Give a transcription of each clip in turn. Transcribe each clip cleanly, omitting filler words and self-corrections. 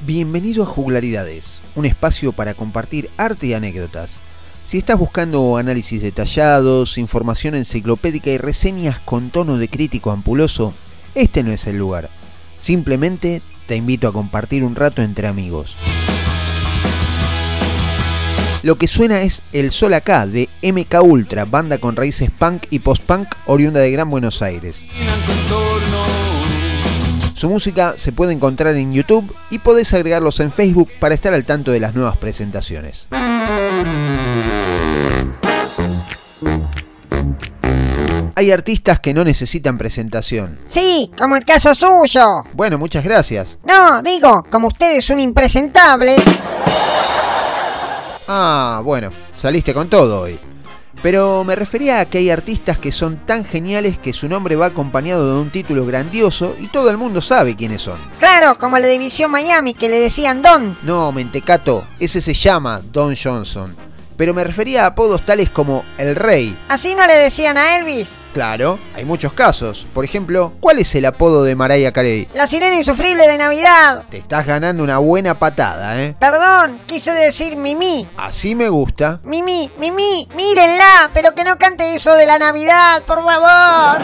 Bienvenido a Juglaridades, un espacio para compartir arte y anécdotas. Si estás buscando análisis detallados, información enciclopédica y reseñas con tono de crítico ampuloso, este no es el lugar. Simplemente te invito a compartir un rato entre amigos. Lo que suena es El Sol Acá de MK Ultra, banda con raíces punk y post-punk oriunda de Gran Buenos Aires. Su música se puede encontrar en YouTube y podés agregarlos en Facebook para estar al tanto de las nuevas presentaciones. Hay artistas que no necesitan presentación. Sí, como el caso suyo. Bueno, muchas gracias. No, digo, como usted es un impresentable. Ah, bueno, saliste con todo hoy. Pero me refería a que hay artistas que son tan geniales que su nombre va acompañado de un título grandioso y todo el mundo sabe quiénes son. Claro, como la División Miami que le decían Don. No, mentecato, ese se llama Don Johnson. Pero me refería a apodos tales como El Rey. ¿Así no le decían a Elvis? Claro, hay muchos casos. Por ejemplo, ¿cuál es el apodo de Mariah Carey? La sirena insufrible de Navidad. Te estás ganando una buena patada, ¿eh? Perdón, quise decir Mimi. Así me gusta. Mimi, mírenla, pero que no cante eso de la Navidad, por favor.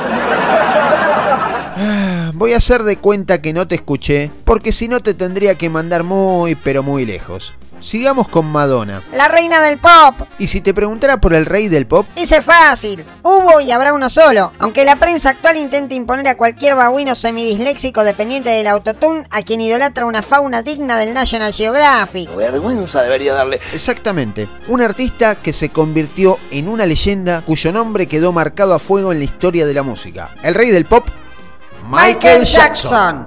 Voy a hacer de cuenta que no te escuché, porque si no te tendría que mandar muy, pero muy lejos. Sigamos con Madonna. La reina del pop. ¿Y si te preguntara por el rey del pop? Ese es fácil. Hubo y habrá uno solo. Aunque la prensa actual intenta imponer a cualquier babuino semidisléxico dependiente del autotune a quien idolatra una fauna digna del National Geographic. Vergüenza debería darle. Exactamente. Un artista que se convirtió en una leyenda cuyo nombre quedó marcado a fuego en la historia de la música. El rey del pop, Michael Jackson.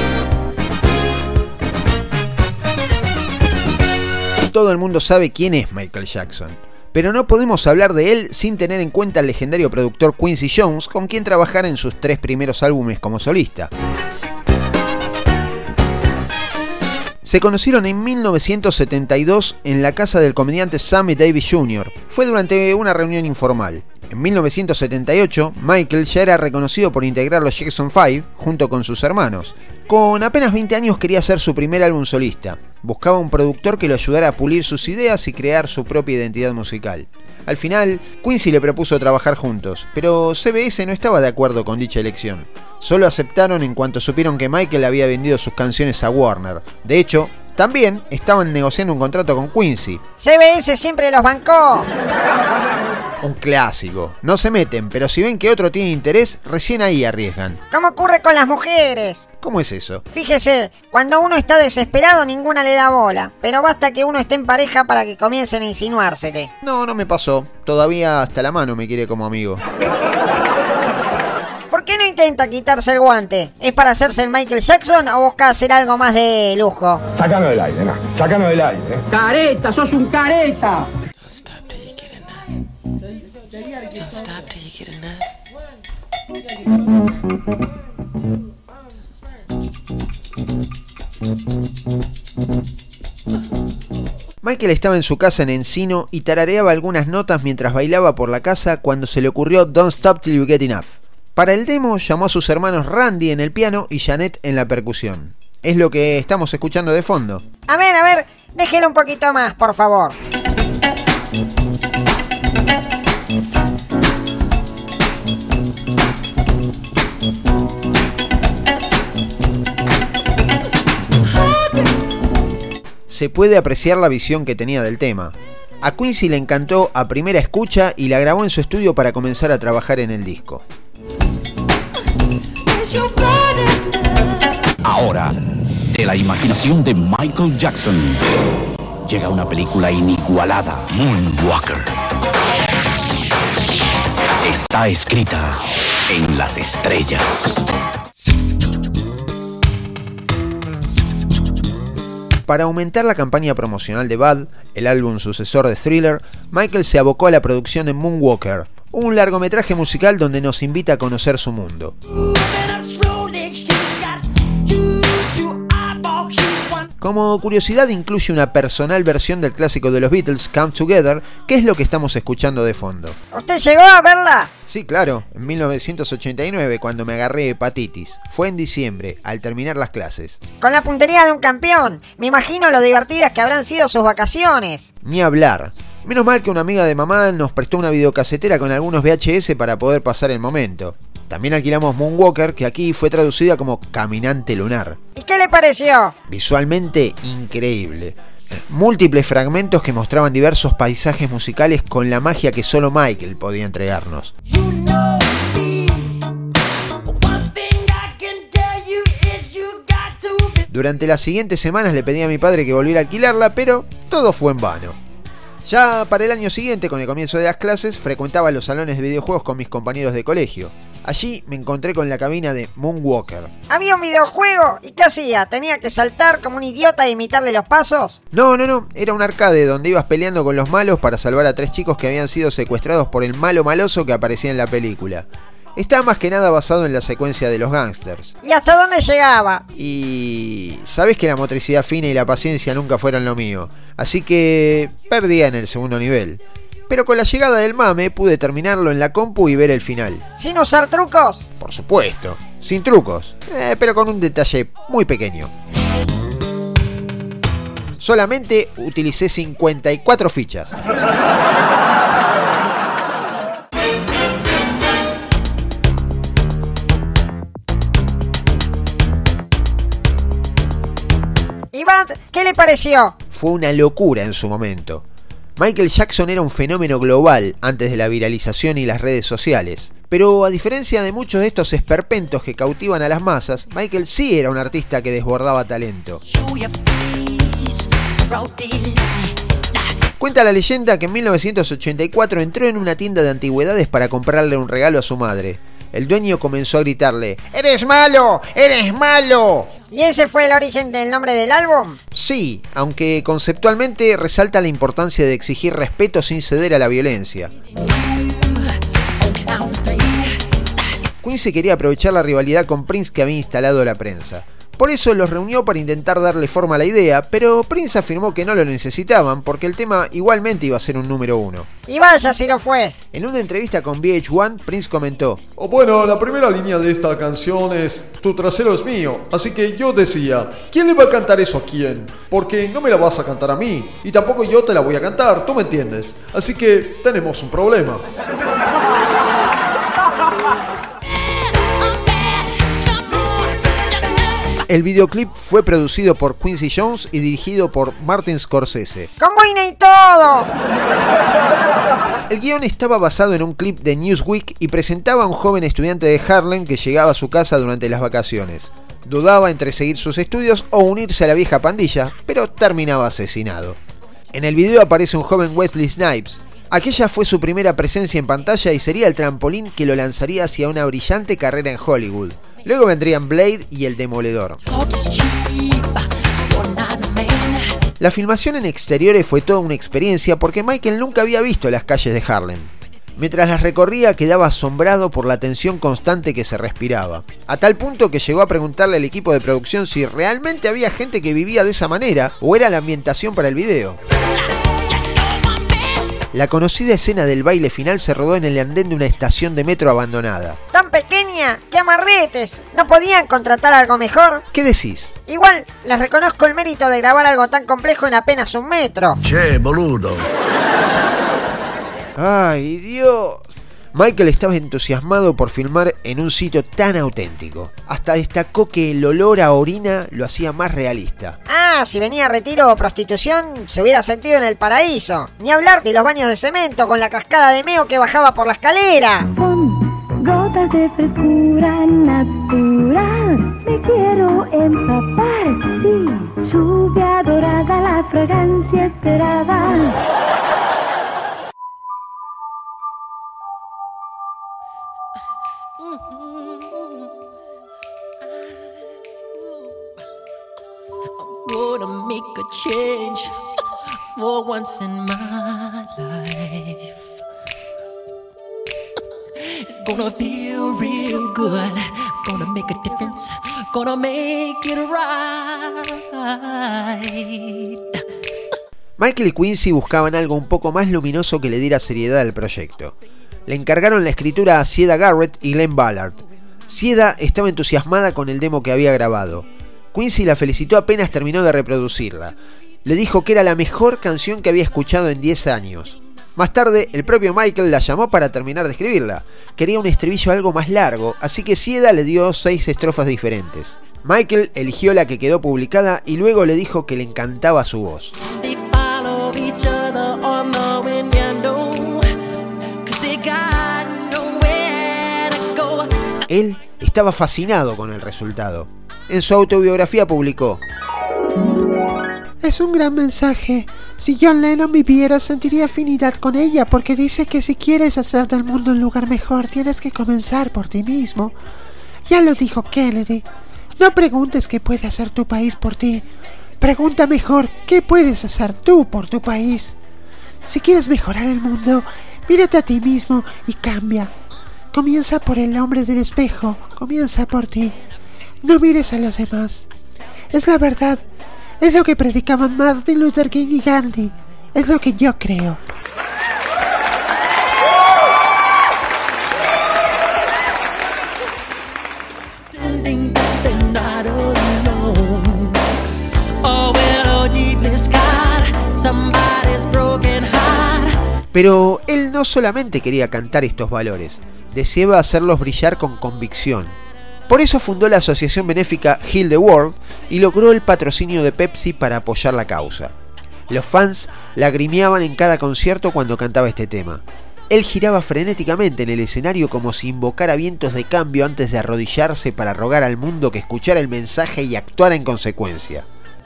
Todo el mundo sabe quién es Michael Jackson, pero no podemos hablar de él sin tener en cuenta al legendario productor Quincy Jones, con quien trabajara en sus 3 primeros álbumes como solista. Se conocieron en 1972 en la casa del comediante Sammy Davis Jr. Fue durante una reunión informal. En 1978, Michael ya era reconocido por integrar los Jackson 5 junto con sus hermanos. Con apenas 20 años quería hacer su primer álbum solista. Buscaba un productor que lo ayudara a pulir sus ideas y crear su propia identidad musical. Al final, Quincy le propuso trabajar juntos, pero CBS no estaba de acuerdo con dicha elección. Solo aceptaron en cuanto supieron que Michael había vendido sus canciones a Warner. De hecho, también estaban negociando un contrato con Quincy. CBS siempre los bancó. Un clásico. No se meten, pero si ven que otro tiene interés, recién ahí arriesgan. ¿Cómo ocurre con las mujeres? ¿Cómo es eso? Fíjese, cuando uno está desesperado ninguna le da bola, pero basta que uno esté en pareja para que comiencen a insinuársele. No me pasó. Todavía hasta la mano me quiere como amigo. ¿Por qué no intenta quitarse el guante? ¿Es para hacerse el Michael Jackson o busca hacer algo más de lujo? Sácalo del aire, sácalo del aire. Careta, sos un careta. Don't stop till you get enough. Michael estaba en su casa en Encino y tarareaba algunas notas mientras bailaba por la casa cuando se le ocurrió Don't Stop Till You Get Enough. Para el demo llamó a sus hermanos Randy en el piano y Janet en la percusión. Es lo que estamos escuchando de fondo. A ver, déjelo un poquito más, por favor. Se puede apreciar la visión que tenía del tema. A Quincy le encantó a primera escucha y la grabó en su estudio para comenzar a trabajar en el disco. Ahora, de la imaginación de Michael Jackson, llega una película inigualada, Moonwalker. Está escrita en las estrellas. Para aumentar la campaña promocional de Bad, el álbum sucesor de Thriller, Michael se abocó a la producción de Moonwalker, un largometraje musical donde nos invita a conocer su mundo. Como curiosidad incluye una personal versión del clásico de los Beatles, Come Together, que es lo que estamos escuchando de fondo. ¿Usted llegó a verla? Sí, claro, en 1989 cuando me agarré hepatitis. Fue en diciembre, al terminar las clases. Con la puntería de un campeón. Me imagino lo divertidas que habrán sido sus vacaciones. Ni hablar. Menos mal que una amiga de mamá nos prestó una videocasetera con algunos VHS para poder pasar el momento. También alquilamos Moonwalker, que aquí fue traducida como Caminante Lunar. ¿Y qué le pareció? Visualmente increíble. Múltiples fragmentos que mostraban diversos paisajes musicales con la magia que solo Michael podía entregarnos. Durante las siguientes semanas le pedí a mi padre que volviera a alquilarla, pero todo fue en vano. Ya para el año siguiente, con el comienzo de las clases, frecuentaba los salones de videojuegos con mis compañeros de colegio. Allí me encontré con la cabina de Moonwalker. ¿Había un videojuego? ¿Y qué hacía? ¿Tenía que saltar como un idiota e imitarle los pasos? No, era un arcade donde ibas peleando con los malos para salvar a 3 chicos que habían sido secuestrados por el malo maloso que aparecía en la película. Está más que nada basado en la secuencia de los gángsters. ¿Y hasta dónde llegaba? Y sabés que la motricidad fina y la paciencia nunca fueron lo mío, así que perdía en el segundo nivel. Pero con la llegada del mame pude terminarlo en la compu y ver el final. ¿Sin usar trucos? Por supuesto, sin trucos, pero con un detalle muy pequeño. Solamente utilicé 54 fichas. Iván, ¿qué le pareció? Fue una locura en su momento. Michael Jackson era un fenómeno global antes de la viralización y las redes sociales. Pero a diferencia de muchos de estos esperpentos que cautivan a las masas, Michael sí era un artista que desbordaba talento. Cuenta la leyenda que en 1984 entró en una tienda de antigüedades para comprarle un regalo a su madre. El dueño comenzó a gritarle: ¡Eres malo! ¡Eres malo! ¿Y ese fue el origen del nombre del álbum? Sí, aunque conceptualmente resalta la importancia de exigir respeto sin ceder a la violencia. Quincy quería aprovechar la rivalidad con Prince que había instalado la prensa. Por eso los reunió para intentar darle forma a la idea, pero Prince afirmó que no lo necesitaban porque el tema igualmente iba a ser un número 1. Y vaya si lo fue. En una entrevista con VH1, Prince comentó: Bueno, la primera línea de esta canción es "Tu trasero es mío", así que yo decía, ¿quién le va a cantar eso a quién? Porque no me la vas a cantar a mí, y tampoco yo te la voy a cantar, tú me entiendes. Así que tenemos un problema. El videoclip fue producido por Quincy Jones y dirigido por Martin Scorsese. ¡Con boina y todo! El guión estaba basado en un clip de Newsweek y presentaba a un joven estudiante de Harlem que llegaba a su casa durante las vacaciones. Dudaba entre seguir sus estudios o unirse a la vieja pandilla, pero terminaba asesinado. En el video aparece un joven Wesley Snipes. Aquella fue su primera presencia en pantalla y sería el trampolín que lo lanzaría hacia una brillante carrera en Hollywood. Luego vendrían Blade y El Demoledor. La filmación en exteriores fue toda una experiencia porque Michael nunca había visto las calles de Harlem. Mientras las recorría quedaba asombrado por la tensión constante que se respiraba, a tal punto que llegó a preguntarle al equipo de producción si realmente había gente que vivía de esa manera o era la ambientación para el video. La conocida escena del baile final se rodó en el andén de una estación de metro abandonada. ¡Tan pequeña! ¡Qué amarretes! ¿No podían contratar algo mejor? ¿Qué decís? Igual, les reconozco el mérito de grabar algo tan complejo en apenas un metro. Che, boludo. ¡Ay, Dios! Michael estaba entusiasmado por filmar en un sitio tan auténtico. Hasta destacó que el olor a orina lo hacía más realista. Ah, si venía a retiro o prostitución, se hubiera sentido en el paraíso. Ni hablar de los baños de cemento con la cascada de meo que bajaba por la escalera. Con gotas de frescura natural me quiero empapar, sí. Lluvia dorada, la fragancia esperada. Gonna make a change for once in my life. It's gonna feel real good. gonna make a difference, gonna make it right. Michael y Quincy buscaban algo un poco más luminoso que le diera seriedad al proyecto. Le encargaron la escritura a Siedah Garrett y Glenn Ballard. Siedah estaba entusiasmada con el demo que había grabado. Quincy la felicitó apenas terminó de reproducirla. Le dijo que era la mejor canción que había escuchado en 10 años. Más tarde, el propio Michael la llamó para terminar de escribirla. Quería un estribillo algo más largo, así que Siedah le dio 6 estrofas diferentes. Michael eligió la que quedó publicada y luego le dijo que le encantaba su voz. Él estaba fascinado con el resultado. En su autobiografía publicó: es un gran mensaje. Si John Lennon viviera, sentiría afinidad con ella, porque dice que si quieres hacer del mundo un lugar mejor, tienes que comenzar por ti mismo. Ya lo dijo Kennedy. No preguntes qué puede hacer tu país por ti. Pregunta mejor, ¿qué puedes hacer tú por tu país? Si quieres mejorar el mundo, mírate a ti mismo y cambia. Comienza por el hombre del espejo, comienza por ti. No mires a los demás. Es la verdad. Es lo que predicaban Martin Luther King y Gandhi. Es lo que yo creo. Pero él no solamente quería cantar estos valores, deseaba hacerlos brillar con convicción. Por eso fundó la asociación benéfica Heal the World y logró el patrocinio de Pepsi para apoyar la causa. Los fans lagrimeaban en cada concierto cuando cantaba este tema. Él giraba frenéticamente en el escenario como si invocara vientos de cambio antes de arrodillarse para rogar al mundo que escuchara el mensaje y actuara en consecuencia.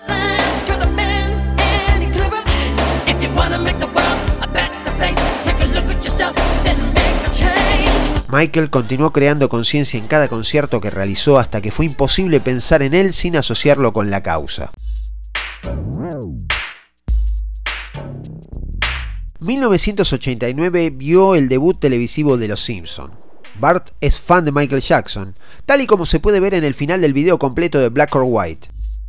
Michael continuó creando conciencia en cada concierto que realizó hasta que fue imposible pensar en él sin asociarlo con la causa. 1989 vio el debut televisivo de Los Simpson. Bart es fan de Michael Jackson, tal y como se puede ver en el final del video completo de Black or White.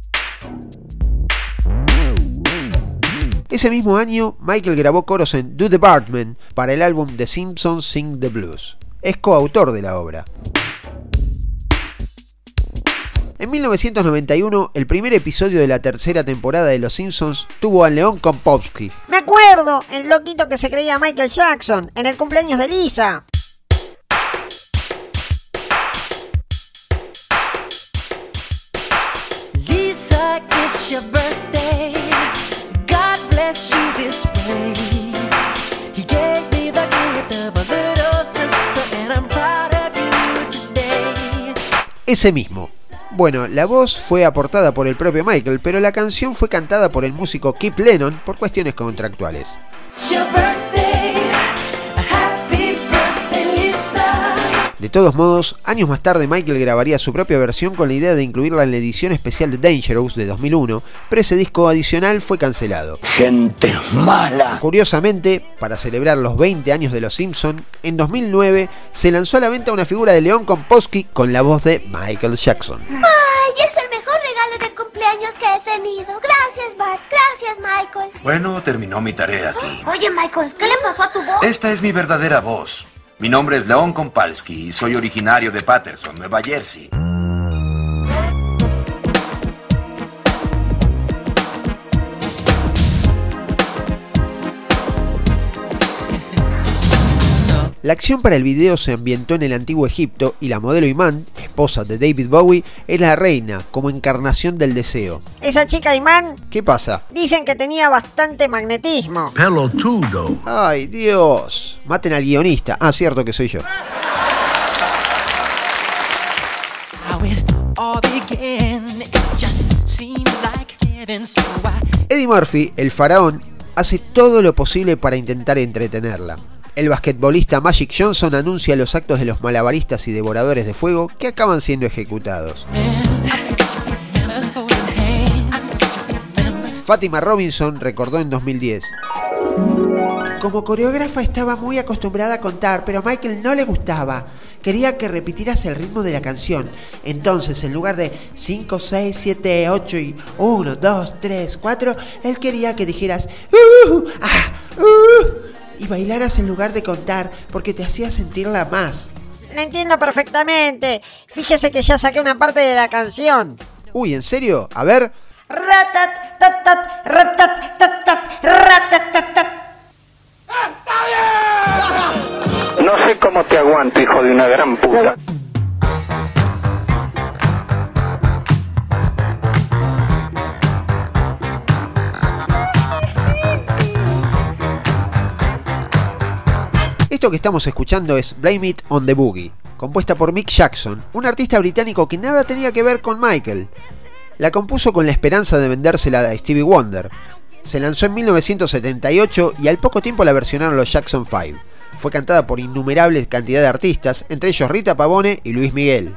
Ese mismo año, Michael grabó coros en Do the Bartman para el álbum The Simpsons Sing the Blues. Es coautor de la obra. En 1991, el primer episodio de la tercera temporada de Los Simpsons tuvo a Leon Kompowski. Me acuerdo, el loquito que se creía Michael Jackson, en el cumpleaños de Lisa. Lisa, it's your birthday. God bless you this way. He gave me the gift of a little sister and I'm proud of you today. Ese mismo. Bueno, la voz fue aportada por el propio Michael, pero la canción fue cantada por el músico Kip Lennon por cuestiones contractuales. De todos modos, años más tarde Michael grabaría su propia versión con la idea de incluirla en la edición especial de Dangerous de 2001, pero ese disco adicional fue cancelado. Gente mala. Curiosamente, para celebrar los 20 años de Los Simpson, en 2009 se lanzó a la venta una figura de Leon Kompowski con la voz de Michael Jackson. ¡Ay, es el mejor regalo de cumpleaños que he tenido! Gracias, Bart. Gracias, Michael. Bueno, terminó mi tarea aquí. Oye, Michael, ¿qué le pasó a tu voz? Esta es mi verdadera voz. Mi nombre es Leon Kompowski y soy originario de Paterson, Nueva Jersey. La acción para el video se ambientó en el antiguo Egipto y la modelo Iman, esposa de David Bowie, era la reina, como encarnación del deseo. Esa chica Iman, ¿qué pasa? Dicen que tenía bastante magnetismo. Pelotudo. Ay, Dios. Maten al guionista. Ah, cierto que soy yo. Eddie Murphy, el faraón, hace todo lo posible para intentar entretenerla. El basquetbolista Magic Johnson anuncia los actos de los malabaristas y devoradores de fuego que acaban siendo ejecutados. Fátima Robinson recordó en 2010: Como coreógrafa estaba muy acostumbrada a contar, pero a Michael no le gustaba. Quería que repitieras el ritmo de la canción. Entonces, en lugar de 5, 6, 7, 8 y 1, 2, 3, 4, él quería que dijeras y bailaras en lugar de contar, porque te hacía sentirla más. La entiendo perfectamente. Fíjese que ya saqué una parte de la canción. Uy, ¿en serio? A ver. Ratat, tat, tat, ratat, tat, tat, ratat, tat, tat. No sé cómo te aguanto, hijo de una gran puta. Esto que estamos escuchando es Blame It on the Boogie, compuesta por Mick Jackson, un artista británico que nada tenía que ver con Michael. La compuso con la esperanza de vendérsela a Stevie Wonder. Se lanzó en 1978 y al poco tiempo la versionaron los Jackson 5. Fue cantada por innumerables cantidad de artistas, entre ellos Rita Pavone y Luis Miguel.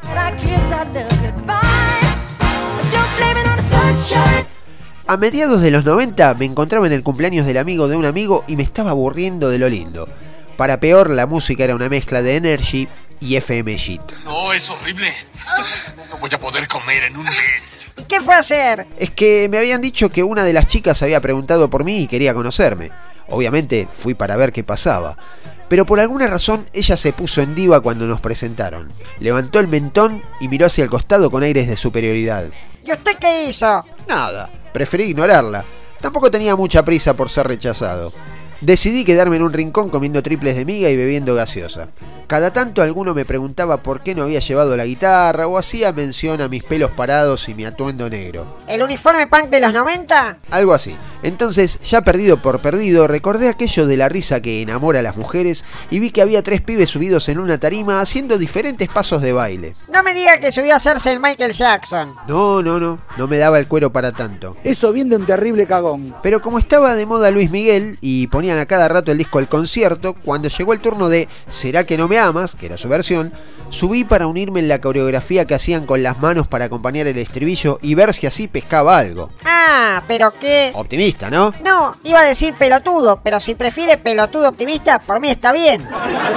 A mediados de los 90 me encontraba en el cumpleaños del amigo de un amigo y me estaba aburriendo de lo lindo. Para peor, la música era una mezcla de Energy y FM Shit. No, es horrible. No voy a poder comer en un mes. ¿Y qué fue a hacer? Es que me habían dicho que una de las chicas había preguntado por mí y quería conocerme. Obviamente fui para ver qué pasaba. Pero por alguna razón ella se puso en diva cuando nos presentaron. Levantó el mentón y miró hacia el costado con aires de superioridad. ¿Y usted qué hizo? Nada, preferí ignorarla. Tampoco tenía mucha prisa por ser rechazado. Decidí quedarme en un rincón comiendo triples de miga y bebiendo gaseosa. Cada tanto alguno me preguntaba por qué no había llevado la guitarra o hacía mención a mis pelos parados y mi atuendo negro. ¿El uniforme punk de los 90? Algo así. Entonces, ya perdido por perdido, recordé aquello de la risa que enamora a las mujeres y vi que había 3 pibes subidos en una tarima haciendo diferentes pasos de baile. No me diga que subió a hacerse el Michael Jackson. No me daba el cuero para tanto. Eso viene de un terrible cagón. Pero como estaba de moda Luis Miguel y ponían a cada rato el disco El Concierto, cuando llegó el turno de ¿Será que no me amas?, que era su versión, subí para unirme en la coreografía que hacían con las manos para acompañar el estribillo y ver si así pescaba algo. Ah, pero qué... Optimista, ¿no? No, iba a decir pelotudo, pero si prefiere pelotudo optimista, por mí está bien.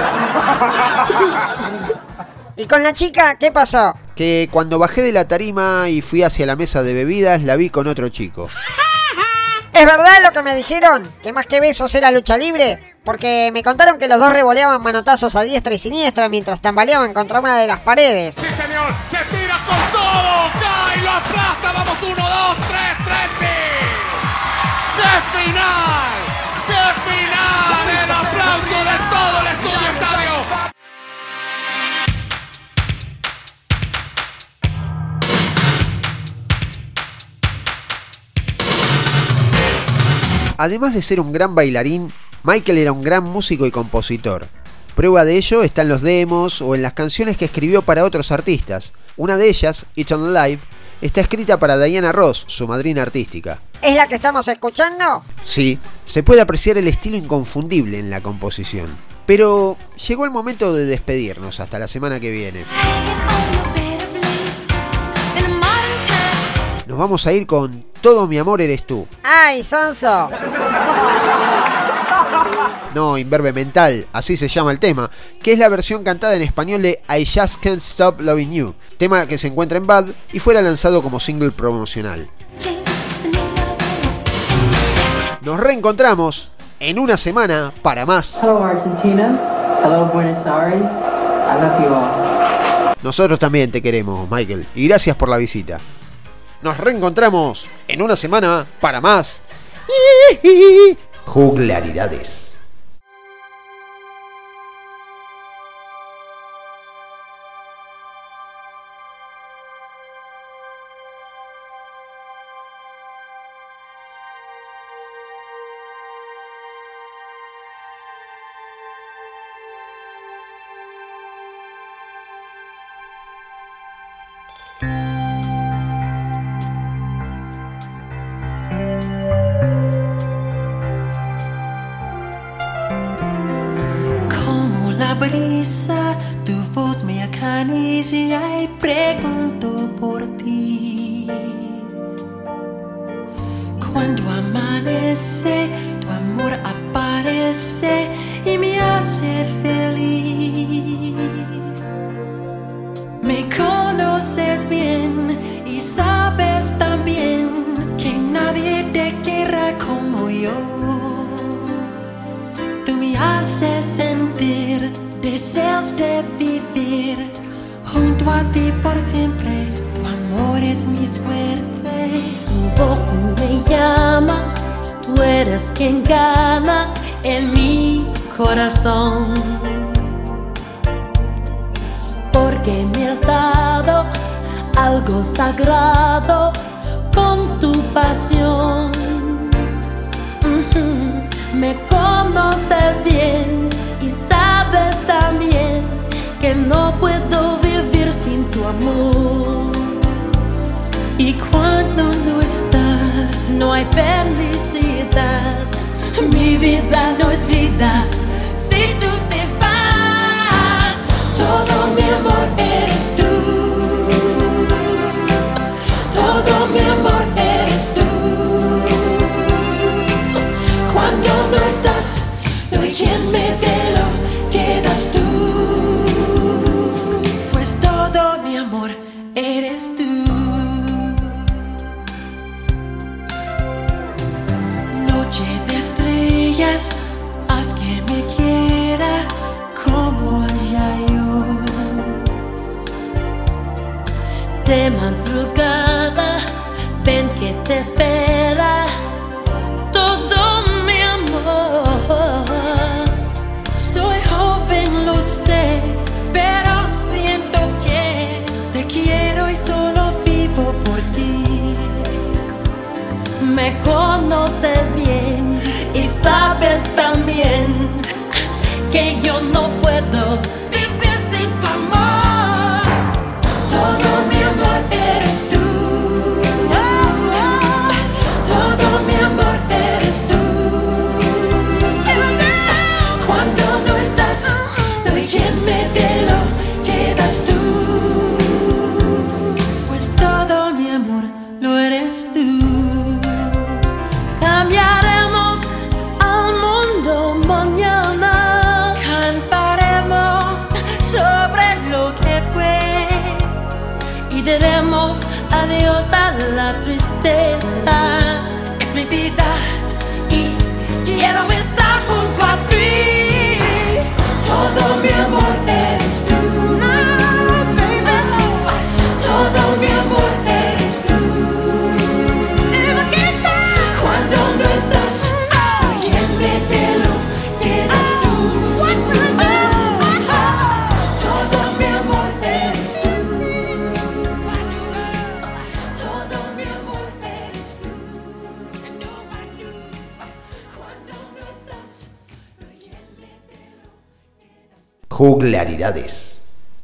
¿Y con la chica qué pasó? Que cuando bajé de la tarima y fui hacia la mesa de bebidas, la vi con otro chico. ¿Es verdad lo que me dijeron? ¿Que más que besos era lucha libre? Porque me contaron que los dos revoleaban manotazos a diestra y siniestra mientras tambaleaban contra una de las paredes. ¡Sí, señor! ¡Se tira con todo! ¡Cae y lo aplasta! ¡Vamos! 1, 2, 3, 3, sí! ¡Qué final! ¡Qué final! ¡El aplauso de todo el estudio estadio! Además de ser un gran bailarín, Michael era un gran músico y compositor. Prueba de ello está en los demos o en las canciones que escribió para otros artistas. Una de ellas, It's on Live, está escrita para Diana Ross, su madrina artística. ¿Es la que estamos escuchando? Sí, se puede apreciar el estilo inconfundible en la composición. Pero llegó el momento de despedirnos hasta la semana que viene. Nos vamos a ir con Todo mi amor eres tú. ¡Ay, sonso! No, imberbe mental, así se llama el tema, que es la versión cantada en español de I Just Can't Stop Loving You, tema que se encuentra en Bad y fuera lanzado como single promocional. Nos reencontramos en una semana para más. Hello Argentina, hello Buenos Aires, I love you all. Nosotros también te queremos, Michael, y gracias por la visita. Nos reencontramos en una semana para más juglaridades. Brisa, tu voz me acaricia y pregunto por ti. Cuando amanece, tu amor aparece y me hace feliz. Me conoces bien y sabes también que nadie te querrá como yo. Tú me haces sentir deseos de vivir junto a ti por siempre. Tu amor es mi suerte. Tu voz me llama, tú eres quien gana en mi corazón. Porque me has dado algo sagrado con tu pasión. Me conoces bien y sabes también que no puedo vivir sin tu amor. Y cuando no estás, no hay felicidad. Mi vida no es vida si tú te vas. Todo mi amor eres tú. Todo mi amor eres tú. Cuando no estás, no hay quien me dé lo que das tú. Pues todo mi amor eres tú. Noche de estrellas, haz que me quiera como allá yo. De madrugada, ven que te espera todo mi amor. Soy joven, lo sé, pero siento que te quiero y solo vivo por ti. Me conoces bien y sabes también que yo no puedo vivir sin tu amor. Todo mi amor eres tú. Todo mi amor eres tú. Cuando no estás, no hay quien me dé lo que das tú. Pues todo mi amor lo eres tú. Cambiaremos al mundo mañana. Cantaremos sobre lo que fue y diremos adiós a la tristeza. Es mi vida y quiero estar junto a ti. Todo mi amor eres tú. No, baby. Todo mi amor eres tú. Cuando no estás, no hay quien me dé lo que das tú. Todo mi amor eres tú. Todo mi amor eres tú. Cuando no estás, no hay quien me dé lo que das tú. Juglaridades.